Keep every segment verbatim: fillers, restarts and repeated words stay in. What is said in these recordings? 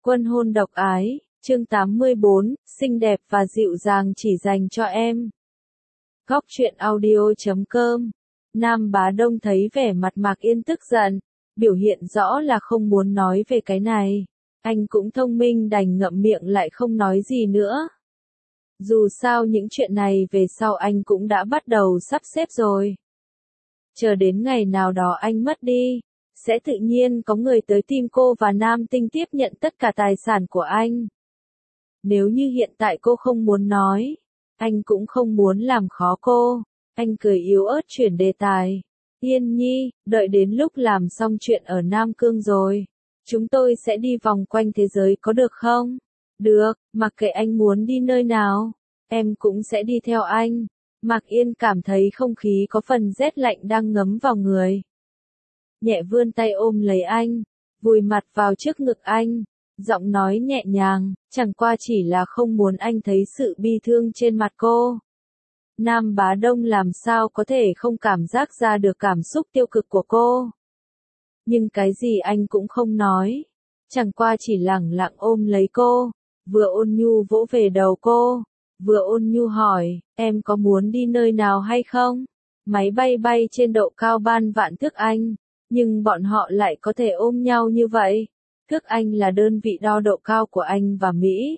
Quân hôn độc ái, chương tám mươi bốn, xinh đẹp và dịu dàng chỉ dành cho em. Góc truyện audio chấm com. Nam Bá Đông thấy vẻ mặt Mạc Yên tức giận, biểu hiện rõ là không muốn nói về cái này. Anh cũng thông minh đành ngậm miệng lại không nói gì nữa. Dù sao những chuyện này về sau anh cũng đã bắt đầu sắp xếp rồi. Chờ đến ngày nào đó anh mất đi, sẽ tự nhiên có người tới tìm cô và Nam Tinh tiếp nhận tất cả tài sản của anh. Nếu như hiện tại cô không muốn nói, anh cũng không muốn làm khó cô. Anh cười yếu ớt chuyển đề tài. Yên Nhi, đợi đến lúc làm xong chuyện ở Nam Cương rồi, chúng tôi sẽ đi vòng quanh thế giới có được không? Được, mặc kệ anh muốn đi nơi nào, em cũng sẽ đi theo anh. Mạc Yên cảm thấy không khí có phần rét lạnh đang ngấm vào người. Nhẹ vươn tay ôm lấy anh, vùi mặt vào trước ngực anh, giọng nói nhẹ nhàng, chẳng qua chỉ là không muốn anh thấy sự bi thương trên mặt cô. Nam Bá Đông làm sao có thể không cảm giác ra được cảm xúc tiêu cực của cô. Nhưng cái gì anh cũng không nói, chẳng qua chỉ lẳng lặng ôm lấy cô, vừa ôn nhu vỗ về đầu cô, vừa ôn nhu hỏi, em có muốn đi nơi nào hay không? Máy bay bay trên độ cao ban vạn thước Anh, nhưng bọn họ lại có thể ôm nhau như vậy. Thước Anh là đơn vị đo độ cao của Anh và Mỹ.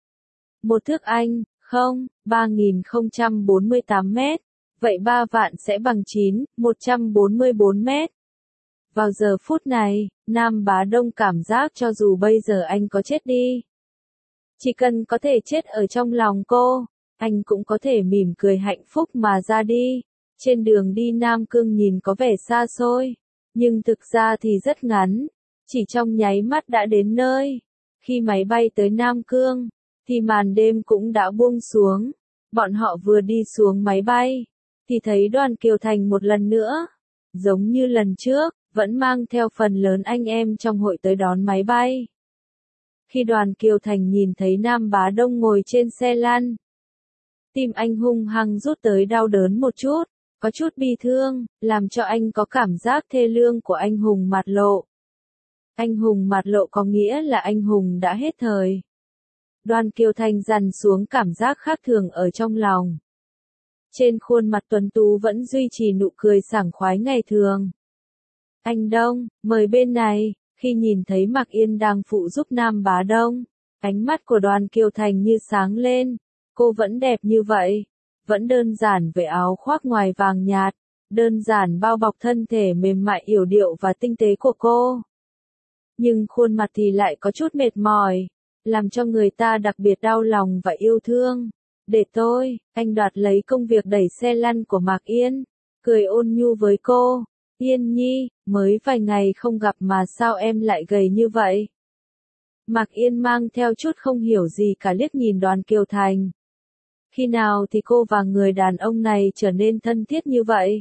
Một thước Anh, không, ba nghìn không trăm bốn mươi tám mét, vậy ba vạn sẽ bằng chín, một trăm bốn mươi bốn mét. Vào giờ phút này, Nam Bá Đông cảm giác cho dù bây giờ anh có chết đi, chỉ cần có thể chết ở trong lòng cô, anh cũng có thể mỉm cười hạnh phúc mà ra đi. Trên đường đi Nam Cương nhìn có vẻ xa xôi, nhưng thực ra thì rất ngắn, chỉ trong nháy mắt đã đến nơi. Khi máy bay tới Nam Cương, thì màn đêm cũng đã buông xuống. Bọn họ vừa đi xuống máy bay, thì thấy Đoàn Kiều Thành một lần nữa. Giống như lần trước, vẫn mang theo phần lớn anh em trong hội tới đón máy bay. Khi Đoàn Kiều Thành nhìn thấy Nam Bá Đông ngồi trên xe lăn, tim anh hung hăng rút tới đau đớn một chút, có chút bi thương, làm cho anh có cảm giác thê lương của anh hùng mạt lộ. Anh hùng mạt lộ có nghĩa là anh hùng đã hết thời. Đoàn Kiều Thành dằn xuống cảm giác khác thường ở trong lòng. Trên khuôn mặt tuấn tú vẫn duy trì nụ cười sảng khoái ngày thường. Anh Đông, mời bên này. Khi nhìn thấy Mạc Yên đang phụ giúp Nam Bá Đông, ánh mắt của Đoàn Kiều Thành như sáng lên. Cô vẫn đẹp như vậy, vẫn đơn giản với áo khoác ngoài vàng nhạt, đơn giản bao bọc thân thể mềm mại yểu điệu và tinh tế của cô. Nhưng khuôn mặt thì lại có chút mệt mỏi, làm cho người ta đặc biệt đau lòng và yêu thương. Để tôi, anh đoạt lấy công việc đẩy xe lăn của Mạc Yên, cười ôn nhu với cô. Yên Nhi, mới vài ngày không gặp mà sao em lại gầy như vậy? Mạc Yên mang theo chút không hiểu gì cả liếc nhìn Đoàn Kiều Thành. Khi nào thì cô và người đàn ông này trở nên thân thiết như vậy?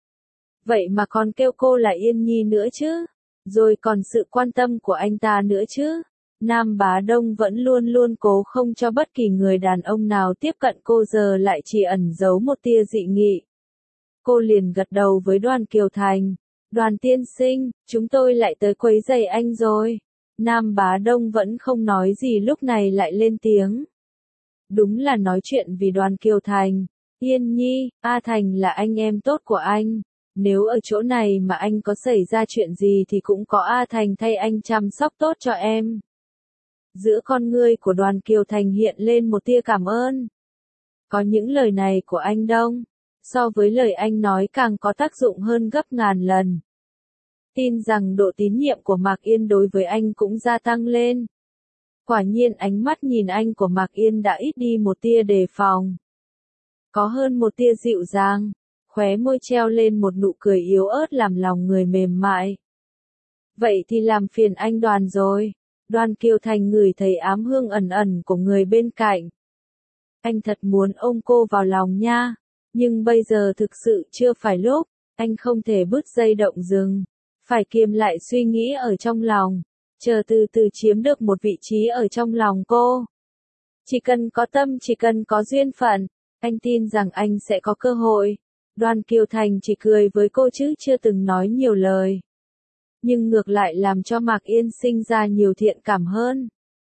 Vậy mà còn kêu cô là Yên Nhi nữa chứ? Rồi còn sự quan tâm của anh ta nữa chứ? Nam Bá Đông vẫn luôn luôn cố không cho bất kỳ người đàn ông nào tiếp cận cô, giờ lại chỉ ẩn giấu một tia dị nghị. Cô liền gật đầu với Đoàn Kiều Thành. Đoàn tiên sinh, chúng tôi lại tới quấy rầy anh rồi. Nam Bá Đông vẫn không nói gì lúc này lại lên tiếng. Đúng là nói chuyện vì Đoàn Kiều Thành. Yên Nhi, A Thành là anh em tốt của anh. Nếu ở chỗ này mà anh có xảy ra chuyện gì thì cũng có A Thành thay anh chăm sóc tốt cho em. Giữa con ngươi của Đoàn Kiều Thành hiện lên một tia cảm ơn. Có những lời này của anh Đông, so với lời anh nói càng có tác dụng hơn gấp ngàn lần. Tin rằng độ tín nhiệm của Mạc Yên đối với anh cũng gia tăng lên. Quả nhiên ánh mắt nhìn anh của Mạc Yên đã ít đi một tia đề phòng. Có hơn một tia dịu dàng, khóe môi treo lên một nụ cười yếu ớt làm lòng người mềm mại. Vậy thì làm phiền anh Đoàn rồi. Đoàn Kiều Thành ngửi thấy ám hương ẩn ẩn của người bên cạnh. Anh thật muốn ôm cô vào lòng nha. Nhưng bây giờ thực sự chưa phải lúc, anh không thể bứt dây động rừng, phải kiềm lại suy nghĩ ở trong lòng, chờ từ từ chiếm được một vị trí ở trong lòng cô. Chỉ cần có tâm, chỉ cần có duyên phận, anh tin rằng anh sẽ có cơ hội. Đoàn Kiều Thành chỉ cười với cô chứ chưa từng nói nhiều lời. Nhưng ngược lại làm cho Mạc Yên sinh ra nhiều thiện cảm hơn.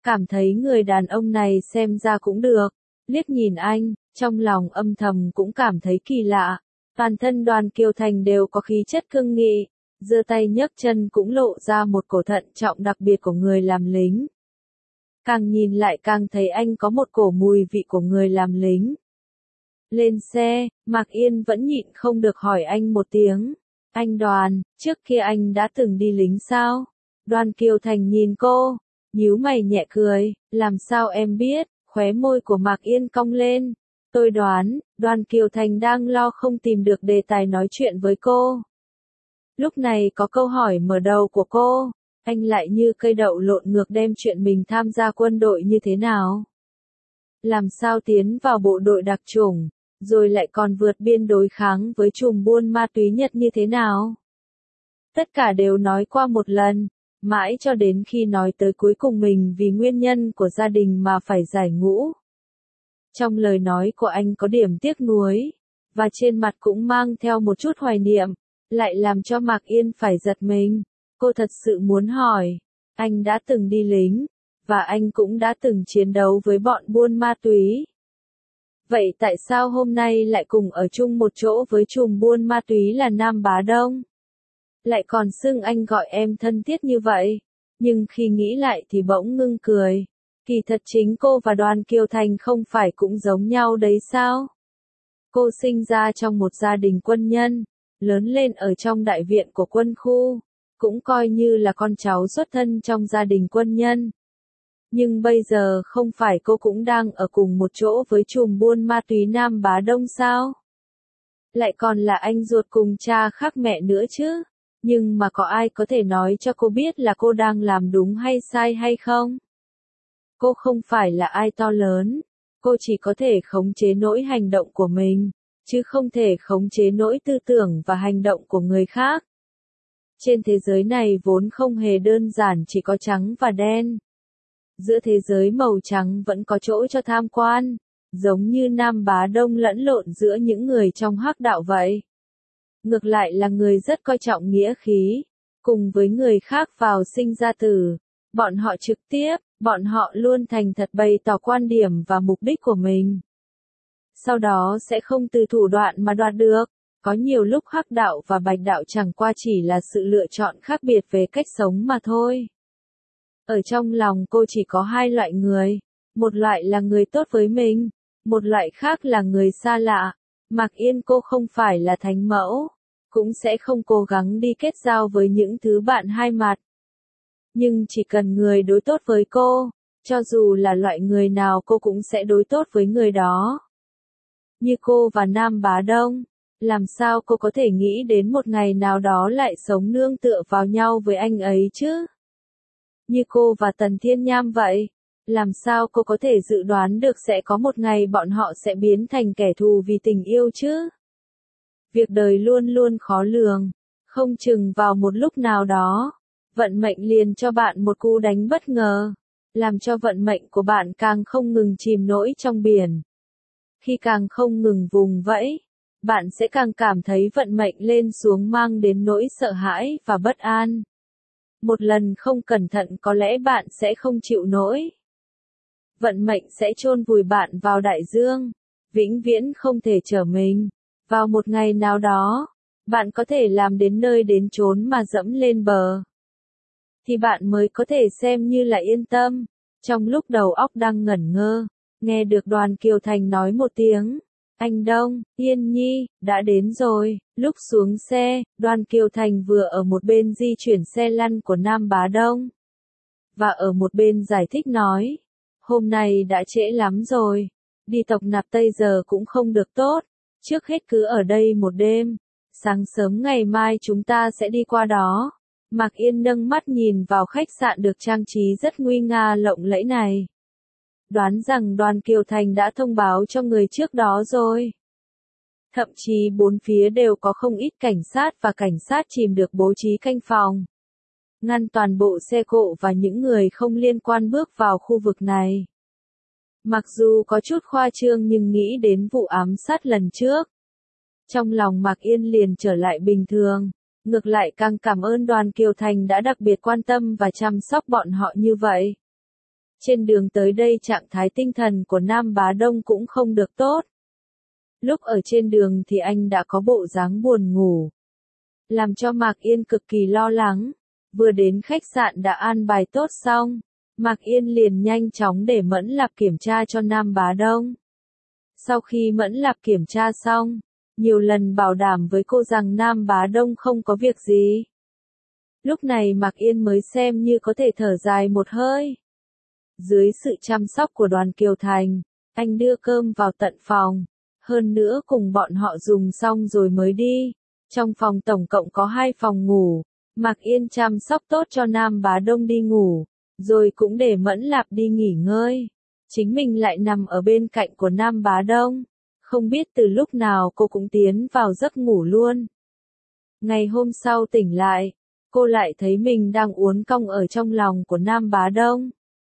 cảm thấy người đàn ông này xem ra cũng được, liếc nhìn anh, trong lòng âm thầm cũng cảm thấy kỳ lạ. Toàn thân Đoàn Kiều Thành đều có khí chất cương nghị, giơ tay nhấc chân cũng lộ ra một cổ thận trọng đặc biệt của người làm lính. Càng nhìn lại càng thấy anh có một cổ mùi vị của người làm lính. Lên xe, Mạc Yên vẫn nhịn không được hỏi anh một tiếng. Anh Đoàn, trước kia anh đã từng đi lính sao? Đoàn Kiều Thành nhìn cô, nhíu mày nhẹ cười, làm sao em biết? Khóe môi của Mạc Yên cong lên. Tôi đoán, Đoàn Kiều Thành đang lo không tìm được đề tài nói chuyện với cô. Lúc này có câu hỏi mở đầu của cô, anh lại như cây đậu lộn ngược đem chuyện mình tham gia quân đội như thế nào? Làm sao tiến vào bộ đội đặc chủng, rồi lại còn vượt biên đối kháng với chùm buôn ma túy Nhật như thế nào? Tất cả đều nói qua một lần, mãi cho đến khi nói tới cuối cùng mình vì nguyên nhân của gia đình mà phải giải ngũ. Trong lời nói của anh có điểm tiếc nuối, và trên mặt cũng mang theo một chút hoài niệm, lại làm cho Mạc Yên phải giật mình. Cô thật sự muốn hỏi, anh đã từng đi lính, và anh cũng đã từng chiến đấu với bọn buôn ma túy. Vậy tại sao hôm nay lại cùng ở chung một chỗ với chùm buôn ma túy là Nam Bá Đông? Lại còn xưng anh gọi em thân thiết như vậy, nhưng khi nghĩ lại thì bỗng ngưng cười. Kỳ thật chính cô và Đoàn Kiều Thành không phải cũng giống nhau đấy sao? Cô sinh ra trong một gia đình quân nhân, lớn lên ở trong đại viện của quân khu, cũng coi như là con cháu xuất thân trong gia đình quân nhân. Nhưng bây giờ không phải cô cũng đang ở cùng một chỗ với chùm buôn ma túy Nam Bá Đông sao? Lại còn là anh ruột cùng cha khác mẹ nữa chứ? Nhưng mà có ai có thể nói cho cô biết là cô đang làm đúng hay sai hay không? Cô không phải là ai to lớn, cô chỉ có thể khống chế nỗi hành động của mình, chứ không thể khống chế nỗi tư tưởng và hành động của người khác. Trên thế giới này vốn không hề đơn giản chỉ có trắng và đen. Giữa thế giới màu trắng vẫn có chỗ cho tham quan, giống như Nam Bá Đông lẫn lộn giữa những người trong hắc đạo vậy. Ngược lại là người rất coi trọng nghĩa khí, cùng với người khác vào sinh ra tử, bọn họ trực tiếp, bọn họ luôn thành thật bày tỏ quan điểm và mục đích của mình. Sau đó sẽ không từ thủ đoạn mà đoạt được. Có nhiều lúc hắc đạo và bạch đạo chẳng qua chỉ là sự lựa chọn khác biệt về cách sống mà thôi. Ở trong lòng cô chỉ có hai loại người, một loại là người tốt với mình, một loại khác là người xa lạ. Mạc Yên cô không phải là thánh mẫu, cũng sẽ không cố gắng đi kết giao với những thứ bạn hai mặt. Nhưng chỉ cần người đối tốt với cô, cho dù là loại người nào cô cũng sẽ đối tốt với người đó. Như cô và Nam Bá Đông, làm sao cô có thể nghĩ đến một ngày nào đó lại sống nương tựa vào nhau với anh ấy chứ? Như cô và Tần Thiên Nham vậy, làm sao cô có thể dự đoán được sẽ có một ngày bọn họ sẽ biến thành kẻ thù vì tình yêu chứ? Việc đời luôn luôn khó lường, không chừng vào một lúc nào đó, vận mệnh liền cho bạn một cú đánh bất ngờ, làm cho vận mệnh của bạn càng không ngừng chìm nổi trong biển. Khi càng không ngừng vùng vẫy, bạn sẽ càng cảm thấy vận mệnh lên xuống mang đến nỗi sợ hãi và bất an. Một lần không cẩn thận có lẽ bạn sẽ không chịu nổi. Vận mệnh sẽ chôn vùi bạn vào đại dương, vĩnh viễn không thể trở mình. Vào một ngày nào đó, bạn có thể làm đến nơi đến chốn mà dẫm lên bờ. Thì bạn mới có thể xem như là yên tâm. Trong lúc đầu óc đang ngẩn ngơ, nghe được Đoàn Kiều Thành nói một tiếng. Anh Đông, Yên Nhi, đã đến rồi. Lúc xuống xe, Đoàn Kiều Thành vừa ở một bên di chuyển xe lăn của Nam Bá Đông. Và ở một bên giải thích nói. Hôm nay đã trễ lắm rồi. Đi tộc nạp Tây giờ cũng không được tốt. Trước hết cứ ở đây một đêm. Sáng sớm ngày mai chúng ta sẽ đi qua đó. Mạc Yên nâng mắt nhìn vào khách sạn được trang trí rất nguy nga lộng lẫy này. Đoán rằng Đoàn Kiều Thành đã thông báo cho người trước đó rồi. Thậm chí bốn phía đều có không ít cảnh sát và cảnh sát chìm được bố trí canh phòng. Ngăn toàn bộ xe cộ và những người không liên quan bước vào khu vực này. Mặc dù có chút khoa trương nhưng nghĩ đến vụ ám sát lần trước. Trong lòng Mạc Yên liền trở lại bình thường. Ngược lại càng cảm ơn Đoàn Kiều Thành đã đặc biệt quan tâm và chăm sóc bọn họ như vậy. Trên đường tới đây trạng thái tinh thần của Nam Bá Đông cũng không được tốt. Lúc ở trên đường thì anh đã có bộ dáng buồn ngủ, làm cho Mạc Yên cực kỳ lo lắng. Vừa đến khách sạn đã an bài tốt xong, Mạc Yên liền nhanh chóng để Mẫn Lạp kiểm tra cho Nam Bá Đông. Sau khi Mẫn Lạp kiểm tra xong, nhiều lần bảo đảm với cô rằng Nam Bá Đông không có việc gì. Lúc này Mạc Yên mới xem như có thể thở dài một hơi. Dưới sự chăm sóc của Đoàn Kiều Thành, anh đưa cơm vào tận phòng, hơn nữa cùng bọn họ dùng xong rồi mới đi. Trong phòng tổng cộng có hai phòng ngủ, Mạc Yên chăm sóc tốt cho Nam Bá Đông đi ngủ, rồi cũng để Mẫn Lạp đi nghỉ ngơi. Chính mình lại nằm ở bên cạnh của Nam Bá Đông, không biết từ lúc nào cô cũng tiến vào giấc ngủ luôn. Ngày hôm sau tỉnh lại, cô lại thấy mình đang uốn cong ở trong lòng của Nam Bá Đông.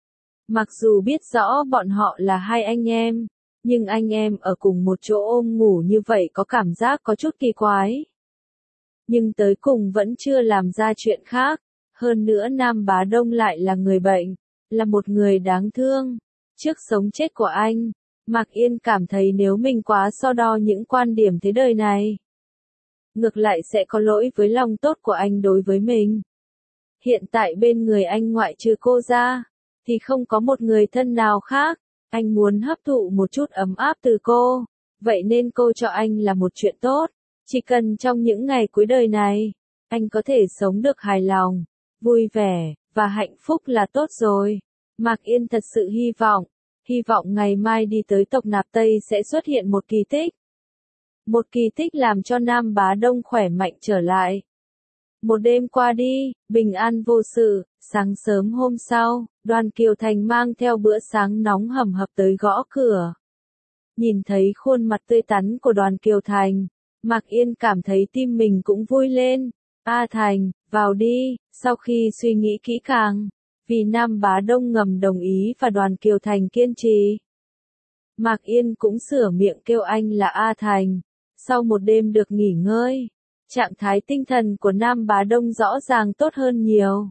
Mặc dù biết rõ bọn họ là hai anh em, nhưng anh em ở cùng một chỗ ôm ngủ như vậy có cảm giác có chút kỳ quái. Nhưng tới cùng vẫn chưa làm ra chuyện khác, hơn nữa Nam Bá Đông lại là người bệnh, là một người đáng thương. Trước sống chết của anh, Mạc Yên cảm thấy nếu mình quá so đo những quan điểm thế đời này, ngược lại sẽ có lỗi với lòng tốt của anh đối với mình. Hiện tại bên người anh ngoại trừ cô ra, thì không có một người thân nào khác. Anh muốn hấp thụ một chút ấm áp từ cô, vậy nên cô cho anh là một chuyện tốt. Chỉ cần trong những ngày cuối đời này, anh có thể sống được hài lòng, vui vẻ, và hạnh phúc là tốt rồi. Mạc Yên thật sự hy vọng, hy vọng ngày mai đi tới tộc Nạp Tây sẽ xuất hiện một kỳ tích. Một kỳ tích làm cho Nam Bá Đông khỏe mạnh trở lại. Một đêm qua đi, bình an vô sự, sáng sớm hôm sau, Đoàn Kiều Thành mang theo bữa sáng nóng hầm hập tới gõ cửa. Nhìn thấy khuôn mặt tươi tắn của Đoàn Kiều Thành, Mạc Yên cảm thấy tim mình cũng vui lên. A Thành, vào đi. Sau khi suy nghĩ kỹ càng, vì Nam Bá Đông ngầm đồng ý và Đoàn Kiều Thành kiên trì, Mạc Yên cũng sửa miệng kêu anh là A Thành. Sau một đêm được nghỉ ngơi, trạng thái tinh thần của Nam Bá Đông rõ ràng tốt hơn nhiều.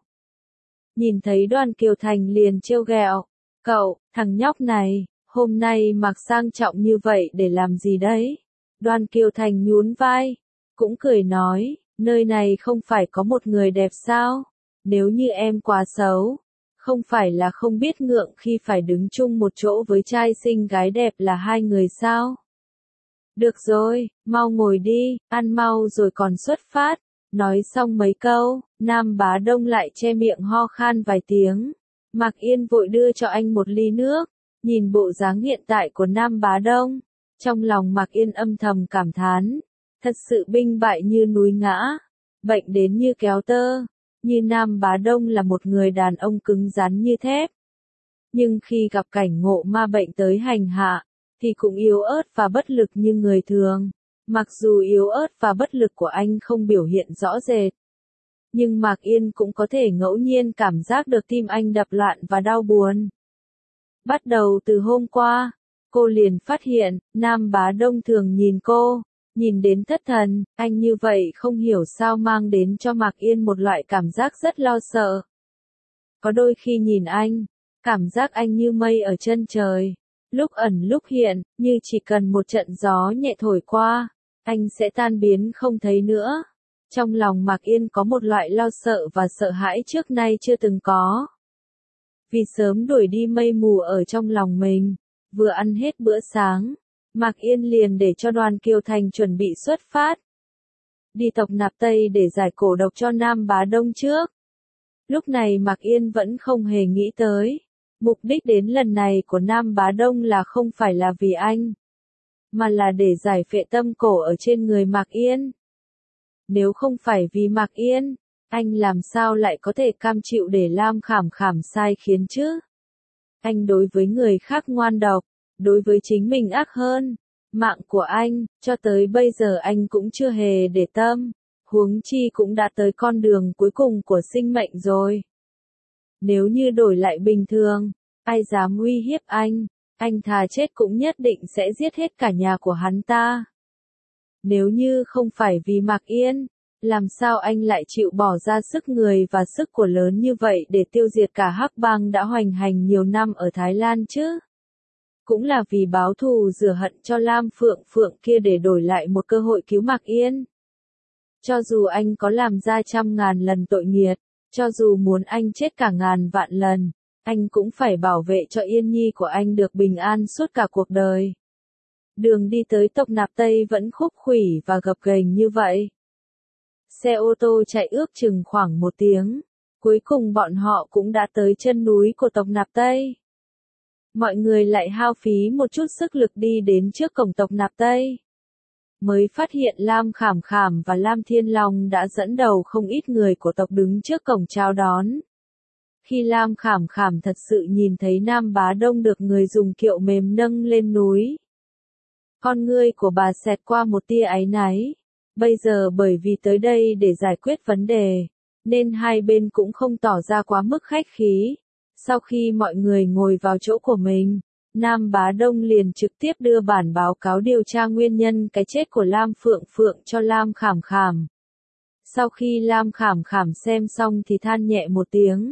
Nhìn thấy Đoàn Kiều Thành liền trêu ghẹo, cậu, thằng nhóc này, hôm nay mặc sang trọng như vậy để làm gì đấy? Đoàn Kiều Thành nhún vai, cũng cười nói, nơi này không phải có một người đẹp sao? Nếu như em quá xấu, không phải là không biết ngượng khi phải đứng chung một chỗ với trai xinh gái đẹp là hai người sao? Được rồi, mau ngồi đi, ăn mau rồi còn xuất phát. Nói xong mấy câu, Nam Bá Đông lại che miệng ho khan vài tiếng. Mạc Yên vội đưa cho anh một ly nước, nhìn bộ dáng hiện tại của Nam Bá Đông. Trong lòng Mạc Yên âm thầm cảm thán, thật sự binh bại như núi ngã, bệnh đến như kéo tơ. Như Nam Bá Đông là một người đàn ông cứng rắn như thép, nhưng khi gặp cảnh ngộ ma bệnh tới hành hạ, thì cũng yếu ớt và bất lực như người thường. Mặc dù yếu ớt và bất lực của anh không biểu hiện rõ rệt, nhưng Mạc Yên cũng có thể ngẫu nhiên cảm giác được tim anh đập loạn và đau buồn. Bắt đầu từ hôm qua, cô liền phát hiện, Nam Bá Đông thường nhìn cô, nhìn đến thất thần, anh như vậy không hiểu sao mang đến cho Mạc Yên một loại cảm giác rất lo sợ. Có đôi khi nhìn anh, cảm giác anh như mây ở chân trời, lúc ẩn lúc hiện, như chỉ cần một trận gió nhẹ thổi qua, anh sẽ tan biến không thấy nữa. Trong lòng Mạc Yên có một loại lo sợ và sợ hãi trước nay chưa từng có. Vì sớm đuổi đi mây mù ở trong lòng mình, vừa ăn hết bữa sáng, Mạc Yên liền để cho Đoàn Kiều Thành chuẩn bị xuất phát. Đi tộc Nạp Tây để giải cổ độc cho Nam Bá Đông trước. Lúc này Mạc Yên vẫn không hề nghĩ tới, mục đích đến lần này của Nam Bá Đông là không phải là vì anh, mà là để giải phệ tâm cổ ở trên người Mạc Yên. Nếu không phải vì Mạc Yên, anh làm sao lại có thể cam chịu để Lam Khảm Khảm sai khiến chứ? Anh đối với người khác ngoan độc, đối với chính mình ác hơn. Mạng của anh, cho tới bây giờ anh cũng chưa hề để tâm, huống chi cũng đã tới con đường cuối cùng của sinh mệnh rồi. Nếu như đổi lại bình thường, ai dám uy hiếp anh, anh thà chết cũng nhất định sẽ giết hết cả nhà của hắn ta. Nếu như không phải vì Mạc Yên, Làm sao anh lại chịu bỏ ra sức người và sức của lớn như vậy để tiêu diệt cả hắc bang đã hoành hành nhiều năm ở Thái Lan chứ? Cũng là vì báo thù rửa hận cho Lam Phượng Phượng kia để đổi lại một cơ hội cứu Mạc Yên. Cho dù anh có làm ra trăm ngàn lần tội nghiệt, cho dù muốn anh chết cả ngàn vạn lần, anh cũng phải bảo vệ cho Yên Nhi của anh được bình an suốt cả cuộc đời. Đường đi tới Tộc Nạp Tây vẫn khúc khuỷu và gập ghềnh như vậy. Xe ô tô chạy ước chừng khoảng một tiếng, cuối cùng bọn họ cũng đã tới chân núi của Tộc Nạp Tây. Mọi người lại hao phí một chút sức lực đi đến trước cổng Tộc Nạp Tây. Mới phát hiện Lam Khảm Khảm và Lam Thiên Long đã dẫn đầu không ít người của tộc đứng trước cổng chào đón. Khi Lam Khảm Khảm thật sự nhìn thấy Nam Bá Đông được người dùng kiệu mềm nâng lên núi, con ngươi của bà xẹt qua một tia áy náy. Bây giờ bởi vì tới đây để giải quyết vấn đề, nên hai bên cũng không tỏ ra quá mức khách khí. Sau khi mọi người ngồi vào chỗ của mình, Nam Bá Đông liền trực tiếp đưa bản báo cáo điều tra nguyên nhân cái chết của Lam Phượng Phượng cho Lam Khảm Khảm. Sau khi Lam Khảm Khảm xem xong thì than nhẹ một tiếng,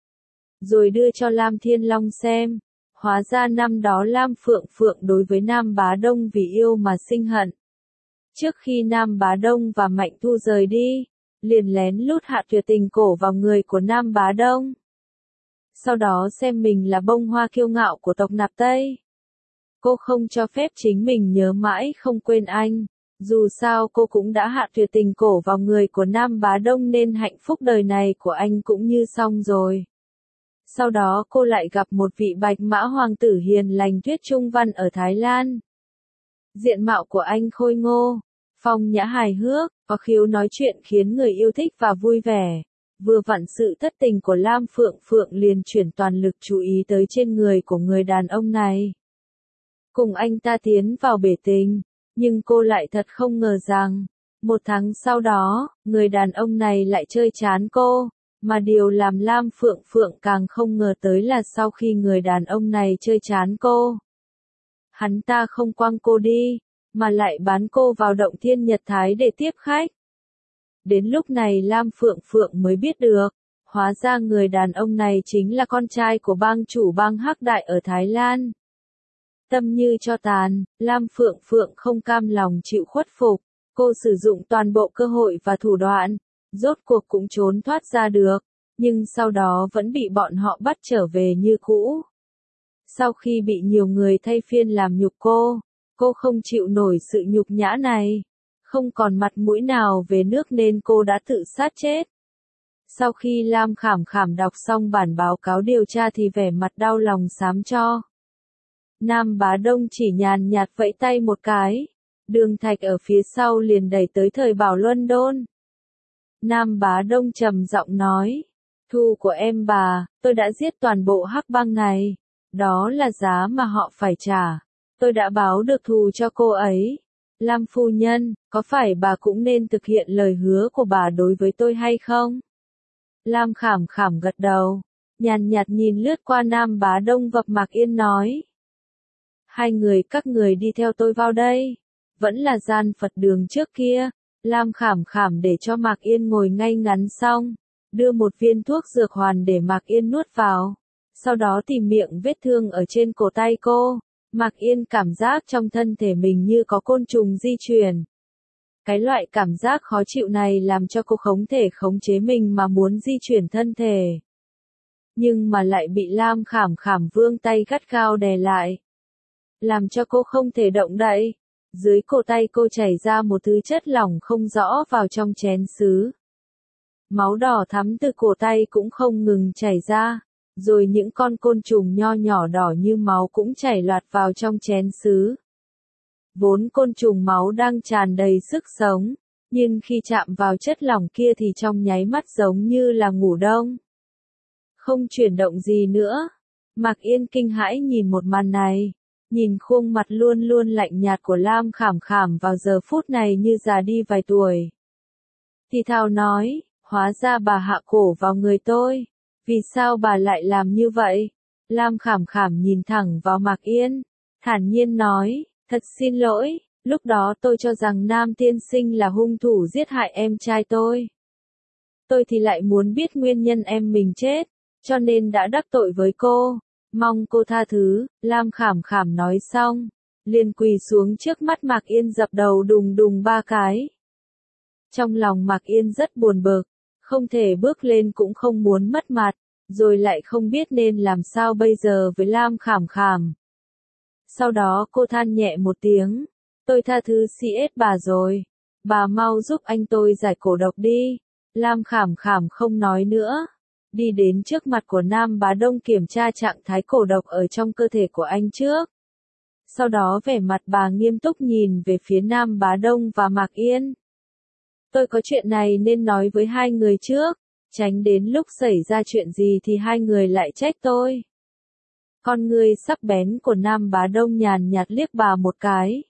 rồi đưa cho Lam Thiên Long xem. Hóa ra năm đó Lam Phượng Phượng đối với Nam Bá Đông vì yêu mà sinh hận. Trước khi Nam Bá Đông và Mạnh Thu rời đi, liền lén lút hạ tuyệt tình cổ vào người của Nam Bá Đông. Sau đó xem mình là bông hoa kiêu ngạo của tộc Nạp Tây. Cô không cho phép chính mình nhớ mãi không quên anh. Dù sao cô cũng đã hạ tuyệt tình cổ vào người của Nam Bá Đông nên hạnh phúc đời này của anh cũng như xong rồi. Sau đó cô lại gặp một vị bạch mã hoàng tử hiền lành Tuyết Trung Văn ở Thái Lan. Diện mạo của anh khôi ngô, phong nhã hài hước, có khiếu nói chuyện khiến người yêu thích và vui vẻ. Vừa vặn sự thất tình của Lam Phượng Phượng liền chuyển toàn lực chú ý tới trên người của người đàn ông này. Cùng anh ta tiến vào bể tình, nhưng cô lại thật không ngờ rằng, một tháng sau đó, người đàn ông này lại chơi chán cô. Mà điều làm Lam Phượng Phượng càng không ngờ tới là sau khi người đàn ông này chơi chán cô, hắn ta không quăng cô đi, mà lại bán cô vào động Thiên Nhật Thái để tiếp khách. Đến lúc này Lam Phượng Phượng mới biết được, hóa ra người đàn ông này chính là con trai của bang chủ bang Hắc Đại ở Thái Lan. Tâm như cho tàn, Lam Phượng Phượng không cam lòng chịu khuất phục, cô sử dụng toàn bộ cơ hội và thủ đoạn, rốt cuộc cũng trốn thoát ra được, nhưng sau đó vẫn bị bọn họ bắt trở về như cũ. Sau khi bị nhiều người thay phiên làm nhục cô, cô không chịu nổi sự nhục nhã này, không còn mặt mũi nào về nước nên cô đã tự sát chết. Sau khi Lam Khảm Khảm đọc xong bản báo cáo điều tra thì vẻ mặt đau lòng xám cho. Nam Bá Đông chỉ nhàn nhạt vẫy tay một cái, Đường Thạch ở phía sau liền đẩy tới Thời Bảo London. Nam Bá Đông trầm giọng nói, thù của em bà, tôi đã giết toàn bộ hắc bang này, đó là giá mà họ phải trả, tôi đã báo được thù cho cô ấy. Lam phu nhân, có phải bà cũng nên thực hiện lời hứa của bà đối với tôi hay không? Lam Khảm Khảm gật đầu, nhàn nhạt nhìn lướt qua Nam Bá Đông và Mạc Yên nói. Hai người các người đi theo tôi vào đây, vẫn là gian Phật đường trước kia. Lam Khảm Khảm để cho Mạc Yên ngồi ngay ngắn xong, đưa một viên thuốc dược hoàn để Mạc Yên nuốt vào, sau đó tìm miệng vết thương ở trên cổ tay cô. Mạc Yên cảm giác trong thân thể mình như có côn trùng di chuyển. Cái loại cảm giác khó chịu này làm cho cô không thể khống chế mình mà muốn di chuyển thân thể. Nhưng mà lại bị Lam Khảm Khảm vươn tay gắt gao đè lại, làm cho cô không thể động đậy. Dưới cổ tay cô chảy ra một thứ chất lỏng không rõ vào trong chén sứ. Máu đỏ thắm từ cổ tay cũng không ngừng chảy ra, rồi những con côn trùng nho nhỏ đỏ như máu cũng chảy loạt vào trong chén sứ. Vốn côn trùng máu đang tràn đầy sức sống, nhưng khi chạm vào chất lỏng kia thì trong nháy mắt giống như là ngủ đông. Không chuyển động gì nữa. Mạc Yên kinh hãi nhìn một màn này. Nhìn khuôn mặt luôn luôn lạnh nhạt của Lam Khảm Khảm vào giờ phút này như già đi vài tuổi. Thì thào nói, hóa ra bà hạ cổ vào người tôi. Vì sao bà lại làm như vậy? Lam Khảm Khảm nhìn thẳng vào Mạc Yên, thản nhiên nói, thật xin lỗi, Lúc đó tôi cho rằng Nam tiên sinh là hung thủ giết hại em trai tôi. Tôi thì lại muốn biết nguyên nhân em mình chết, cho nên đã đắc tội với cô. Mong cô tha thứ, Lam Khảm Khảm nói xong, liền quỳ xuống trước mắt Mạc Yên dập đầu đùng đùng ba cái. Trong lòng Mạc Yên rất buồn bực, không thể bước lên cũng không muốn mất mặt, rồi lại không biết nên làm sao bây giờ với Lam Khảm Khảm. Sau đó cô than nhẹ một tiếng, tôi tha thứ xê ét bà rồi, bà mau giúp anh tôi giải cổ độc đi. Lam Khảm Khảm không nói nữa, đi đến trước mặt của Nam Bá Đông kiểm tra trạng thái cổ độc ở trong cơ thể của anh trước. Sau đó vẻ mặt bà nghiêm túc nhìn về phía Nam Bá Đông và Mạc Yên. Tôi có chuyện này nên nói với hai người trước, tránh đến lúc xảy ra chuyện gì thì hai người lại trách tôi. Con ngươi sắc bén của Nam Bá Đông nhàn nhạt liếc bà một cái.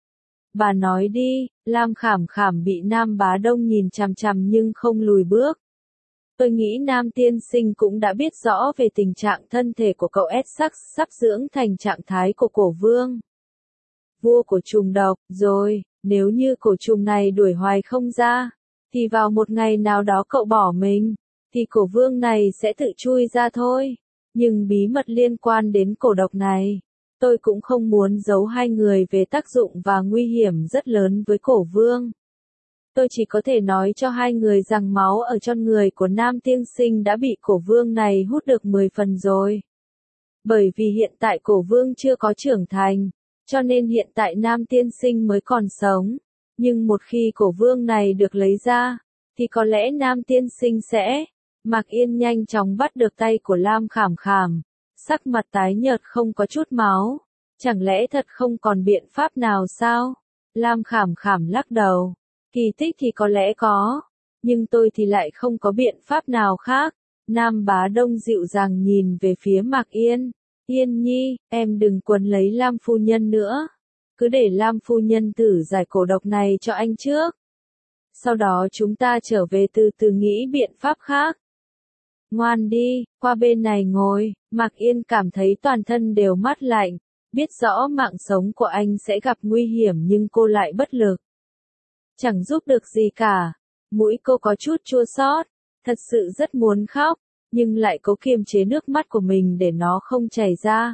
Bà nói đi. Lam Khảm Khảm bị Nam Bá Đông nhìn chằm chằm nhưng không lùi bước. Tôi nghĩ Nam tiên sinh cũng đã biết rõ về tình trạng thân thể của cậu Essex sắp dưỡng thành trạng thái của cổ vương. Vua của trùng độc, rồi, nếu như cổ trùng này đuổi hoài không ra, thì vào một ngày nào đó cậu bỏ mình, thì cổ vương này sẽ tự chui ra thôi. Nhưng bí mật liên quan đến cổ độc này, tôi cũng không muốn giấu hai người về tác dụng và nguy hiểm rất lớn với cổ vương. Tôi chỉ có thể nói cho hai người rằng máu ở trong người của Nam tiên sinh đã bị cổ vương này hút được mười phần rồi. Bởi vì hiện tại cổ vương chưa có trưởng thành, cho nên hiện tại Nam tiên sinh mới còn sống. Nhưng một khi cổ vương này được lấy ra, thì có lẽ Nam tiên sinh sẽ... Mạc Yên nhanh chóng bắt được tay của Lam Khảm Khảm, sắc mặt tái nhợt không có chút máu. Chẳng lẽ thật không còn biện pháp nào sao? Lam Khảm Khảm lắc đầu. Kỳ tích thì có lẽ có, nhưng tôi thì lại không có biện pháp nào khác. Nam Bá Đông dịu dàng nhìn về phía Mạc Yên. Yên nhi, em đừng quấn lấy Lam phu nhân nữa. Cứ để Lam phu nhân thử giải cổ độc này cho anh trước. Sau đó chúng ta trở về từ từ nghĩ biện pháp khác. Ngoan đi, qua bên này ngồi. Mạc Yên cảm thấy toàn thân đều mát lạnh. Biết rõ mạng sống của anh sẽ gặp nguy hiểm nhưng cô lại bất lực. Chẳng giúp được gì cả. Mũi cô có chút chua xót, thật sự rất muốn khóc, nhưng lại cố kiềm chế nước mắt của mình để nó không chảy ra.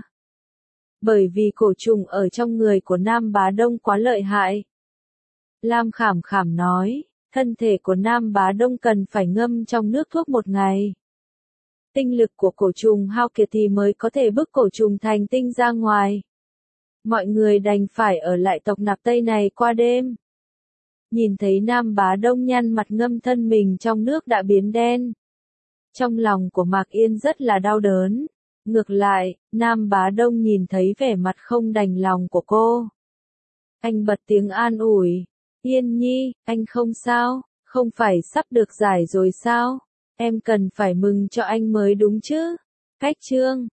Bởi vì cổ trùng ở trong người của Nam Bá Đông quá lợi hại. Lam Khảm Khảm nói, thân thể của Nam Bá Đông cần phải ngâm trong nước thuốc một ngày. Tinh lực của cổ trùng hao kiệt thì mới có thể bức cổ trùng thành tinh ra ngoài. Mọi người đành phải ở lại tộc Nạp Tây này qua đêm. Nhìn thấy Nam Bá Đông nhăn mặt ngâm thân mình trong nước đã biến đen. Trong lòng của Mạc Yên rất là đau đớn. Ngược lại, Nam Bá Đông nhìn thấy vẻ mặt không đành lòng của cô. Anh bật tiếng an ủi. Yên nhi, anh không sao, không phải sắp được giải rồi sao? Em cần phải mừng cho anh mới đúng chứ. Cách chương